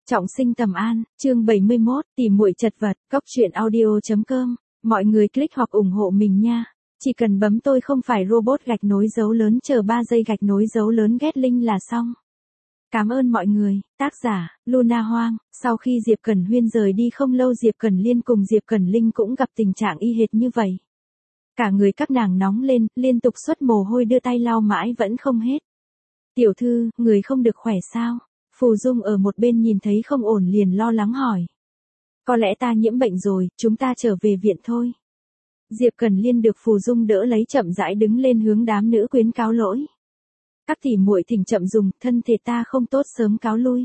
Trọng sinh Tầm An, chương 71, tìm muội chật vật, cóc truyện audio.com. Mọi người click hoặc ủng hộ mình nha. Chỉ cần bấm tôi không phải robot gạch nối dấu lớn chờ 3 giây gạch nối dấu lớn ghét link là xong. Cảm ơn mọi người. Tác giả, Luna Hoang. Sau khi Diệp Cẩn Huyên rời đi không lâu Diệp Cẩn Liên cùng Diệp Cẩn Linh cũng gặp tình trạng y hệt như vậy. Cả người các nàng nóng lên, liên tục xuất mồ hôi đưa tay lau mãi vẫn không hết. Tiểu thư, người không được khỏe sao? Phù Dung ở một bên nhìn thấy không ổn liền lo lắng hỏi. Có lẽ ta nhiễm bệnh rồi, chúng ta trở về viện thôi. Diệp Cẩn Liên được Phù Dung đỡ lấy chậm rãi đứng lên hướng đám nữ quyến cáo lỗi. Các tỷ muội thỉnh chậm dùng, thân thể ta không tốt sớm cáo lui.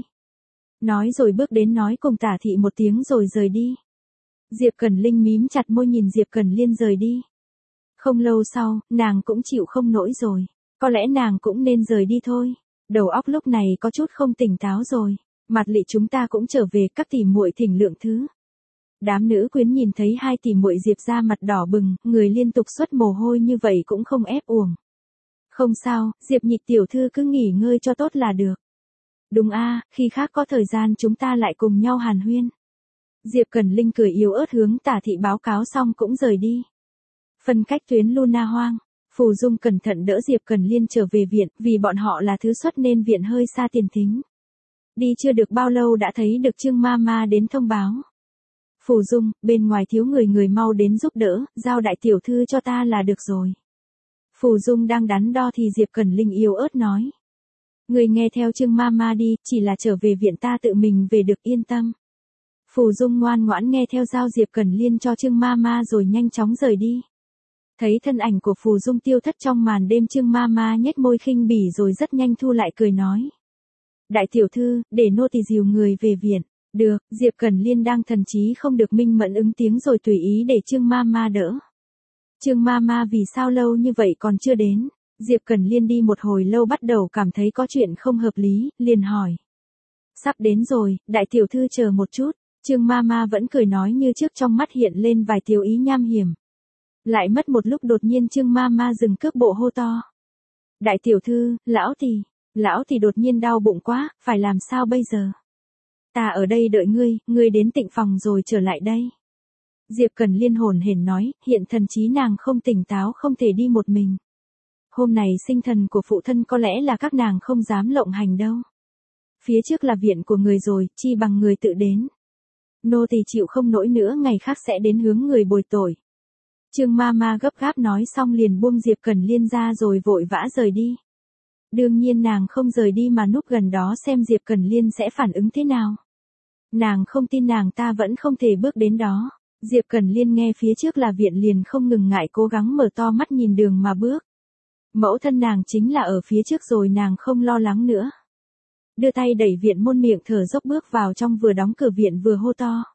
Nói rồi bước đến nói cùng Tả thị một tiếng rồi rời đi. Diệp Cẩn Linh mím chặt môi nhìn Diệp Cẩn Liên rời đi. Không lâu sau, nàng cũng chịu không nổi rồi. Có lẽ nàng cũng nên rời đi thôi. Đầu óc lúc này có chút không tỉnh táo rồi. Mặt lị chúng ta cũng trở về, các tỷ muội thỉnh lượng thứ. Đám nữ quyến nhìn thấy hai tỷ muội Diệp ra mặt đỏ bừng, người liên tục xuất mồ hôi như vậy cũng không ép uổng. Không sao, Diệp Nhị tiểu thư cứ nghỉ ngơi cho tốt là được. Đúng a, khi khác có thời gian chúng ta lại cùng nhau hàn huyên. Diệp Cẩn Linh cười yếu ớt hướng Tả thị báo cáo xong cũng rời đi. Phân cách tuyến Luna Hoang. Phù Dung cẩn thận đỡ Diệp Cẩn Liên trở về viện, vì bọn họ là thứ xuất nên viện hơi xa tiền thính. Đi chưa được bao lâu đã thấy được Trương Mama đến thông báo. Phù Dung, bên ngoài thiếu người mau đến giúp đỡ, giao đại tiểu thư cho ta là được rồi. Phù Dung đang đắn đo thì Diệp Cẩn Linh yếu ớt nói. Người nghe theo Trương Mama đi, chỉ là trở về viện ta tự mình về được yên tâm. Phù Dung ngoan ngoãn nghe theo giao Diệp Cẩn Liên cho Trương Mama rồi nhanh chóng rời đi. Thấy thân ảnh của Phù Dung tiêu thất trong màn đêm Trương Mama nhếch môi khinh bỉ rồi rất nhanh thu lại cười nói. Đại tiểu thư, để nô tỳ dìu người về viện. Được, Diệp Cẩn Liên đang thần trí không được minh mẫn ứng tiếng rồi tùy ý để Trương Mama đỡ. Trương Mama vì sao lâu như vậy còn chưa đến? Diệp Cẩn Liên đi một hồi lâu bắt đầu cảm thấy có chuyện không hợp lý, liền hỏi. Sắp đến rồi, đại tiểu thư chờ một chút. Trương Mama vẫn cười nói như trước trong mắt hiện lên vài tiêu ý nham hiểm. Lại mất một lúc đột nhiên Trương Mama dừng cước bộ hô to. Đại tiểu thư, lão thì đột nhiên đau bụng quá, phải làm sao bây giờ? Ta ở đây đợi ngươi đến tịnh phòng rồi trở lại đây. Diệp Cẩn Liên hồn hển nói, hiện thần trí nàng không tỉnh táo không thể đi một mình. Hôm này sinh thần của phụ thân có lẽ là các nàng không dám lộng hành đâu. Phía trước là viện của người rồi, chi bằng người tự đến. Nô tỳ chịu không nổi nữa ngày khác sẽ đến hướng người bồi tội. Trương Mama gấp gáp nói xong liền buông Diệp Cẩn Liên ra rồi vội vã rời đi. Đương nhiên nàng không rời đi mà núp gần đó xem Diệp Cẩn Liên sẽ phản ứng thế nào. Nàng không tin nàng ta vẫn không thể bước đến đó. Diệp Cẩn Liên nghe phía trước là viện liền không ngừng ngại cố gắng mở to mắt nhìn đường mà bước. Mẫu thân nàng chính là ở phía trước rồi nàng không lo lắng nữa. Đưa tay đẩy viện môn miệng thở dốc bước vào trong vừa đóng cửa viện vừa hô to.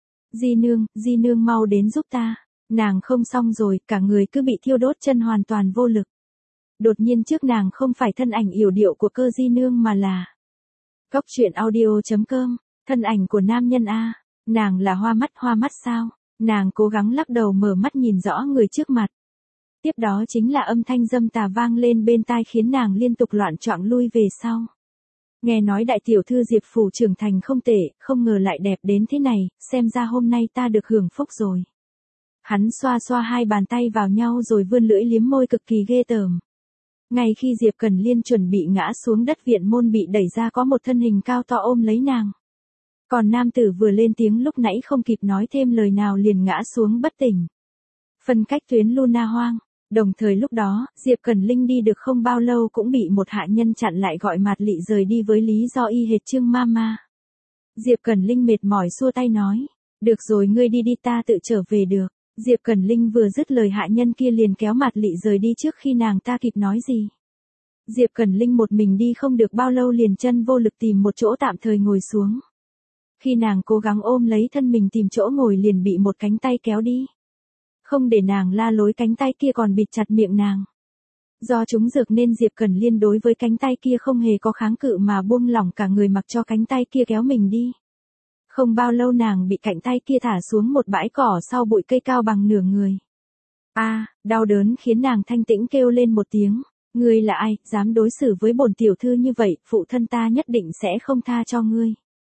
Di nương mau đến giúp ta. Nàng không xong rồi, cả người cứ bị thiêu đốt chân hoàn toàn vô lực. Đột nhiên trước nàng không phải thân ảnh yểu điệu của cơ Di nương mà là cóc truyện audio.com, thân ảnh của nam nhân a. Nàng là hoa mắt sao? Nàng cố gắng lắc đầu mở mắt nhìn rõ người trước mặt. Tiếp đó chính là âm thanh dâm tà vang lên bên tai khiến nàng liên tục loạn choạng lui về sau. Nghe nói đại tiểu thư Diệp phủ trưởng thành không tệ, không ngờ lại đẹp đến thế này, xem ra hôm nay ta được hưởng phúc rồi. Hắn xoa xoa hai bàn tay vào nhau rồi vươn lưỡi liếm môi cực kỳ ghê tởm. Ngay khi Diệp Cẩn Liên chuẩn bị ngã xuống đất viện môn bị đẩy ra có một thân hình cao to ôm lấy nàng. Còn nam tử vừa lên tiếng lúc nãy không kịp nói thêm lời nào liền ngã xuống bất tỉnh. Phân cách tuyến Luna Hoang. Đồng thời lúc đó, Diệp Cẩn Linh đi được không bao lâu cũng bị một hạ nhân chặn lại gọi Mạt Lị rời đi với lý do y hệt Trương Mama. Diệp Cẩn Linh mệt mỏi xua tay nói. Được rồi ngươi đi đi ta tự trở về được. Diệp Cẩn Linh vừa dứt lời hạ nhân kia liền kéo Mạt Lị rời đi trước khi nàng ta kịp nói gì. Diệp Cẩn Linh một mình đi không được bao lâu liền chân vô lực tìm một chỗ tạm thời ngồi xuống. Khi nàng cố gắng ôm lấy thân mình tìm chỗ ngồi liền bị một cánh tay kéo đi. Không để nàng la lối cánh tay kia còn bịt chặt miệng nàng. Do trúng dược nên Diệp Cẩn Liên đối với cánh tay kia không hề có kháng cự mà buông lỏng cả người mặc cho cánh tay kia kéo mình đi. Không bao lâu nàng bị cánh tay kia thả xuống một bãi cỏ sau bụi cây cao bằng nửa người. Đau đớn khiến nàng thanh tĩnh kêu lên một tiếng. Ngươi là ai, dám đối xử với bổn tiểu thư như vậy, phụ thân ta nhất định sẽ không tha cho ngươi.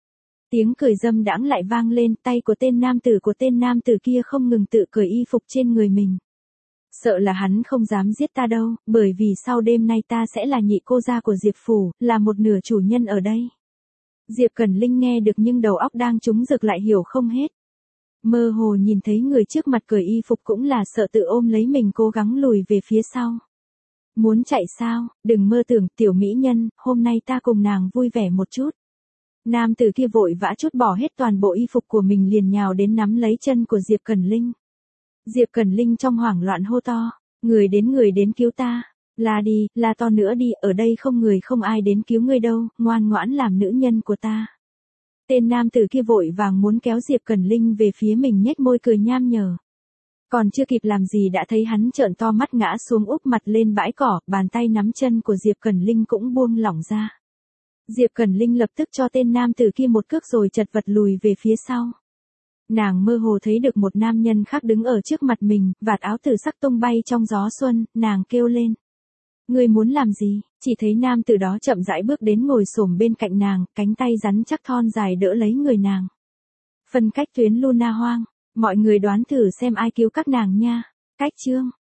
Tiếng cười dâm đãng lại vang lên, tay của tên nam tử kia không ngừng tự cởi y phục trên người mình. Sợ là hắn không dám giết ta đâu, bởi vì sau đêm nay ta sẽ là nhị cô gia của Diệp Phủ, là một nửa chủ nhân ở đây. Diệp Cẩn Linh nghe được nhưng đầu óc đang trúng rực lại hiểu không hết. Mơ hồ nhìn thấy người trước mặt cởi y phục cũng là sợ tự ôm lấy mình cố gắng lùi về phía sau. Muốn chạy sao, đừng mơ tưởng tiểu mỹ nhân, hôm nay ta cùng nàng vui vẻ một chút. Nam tử kia vội vã trút bỏ hết toàn bộ y phục của mình liền nhào đến nắm lấy chân của Diệp Cẩn Linh. Diệp Cẩn Linh trong hoảng loạn hô to, người đến cứu ta, la đi, la to nữa đi, ở đây không người không ai đến cứu ngươi đâu, ngoan ngoãn làm nữ nhân của ta. Tên nam tử kia vội vàng muốn kéo Diệp Cẩn Linh về phía mình nhếch môi cười nham nhở. Còn chưa kịp làm gì đã thấy hắn trợn to mắt ngã xuống úp mặt lên bãi cỏ, bàn tay nắm chân của Diệp Cẩn Linh cũng buông lỏng ra. Diệp Cẩn Linh lập tức cho tên nam tử kia một cước rồi chật vật lùi về phía sau. Nàng mơ hồ thấy được một nam nhân khác đứng ở trước mặt mình, vạt áo tử sắc tung bay trong gió xuân, nàng kêu lên. Ngươi muốn làm gì? Chỉ thấy nam tử đó chậm rãi bước đến ngồi xổm bên cạnh nàng, cánh tay rắn chắc thon dài đỡ lấy người nàng. Phân cách tuyến Luna Hoang, mọi người đoán thử xem ai cứu các nàng nha. Cách chương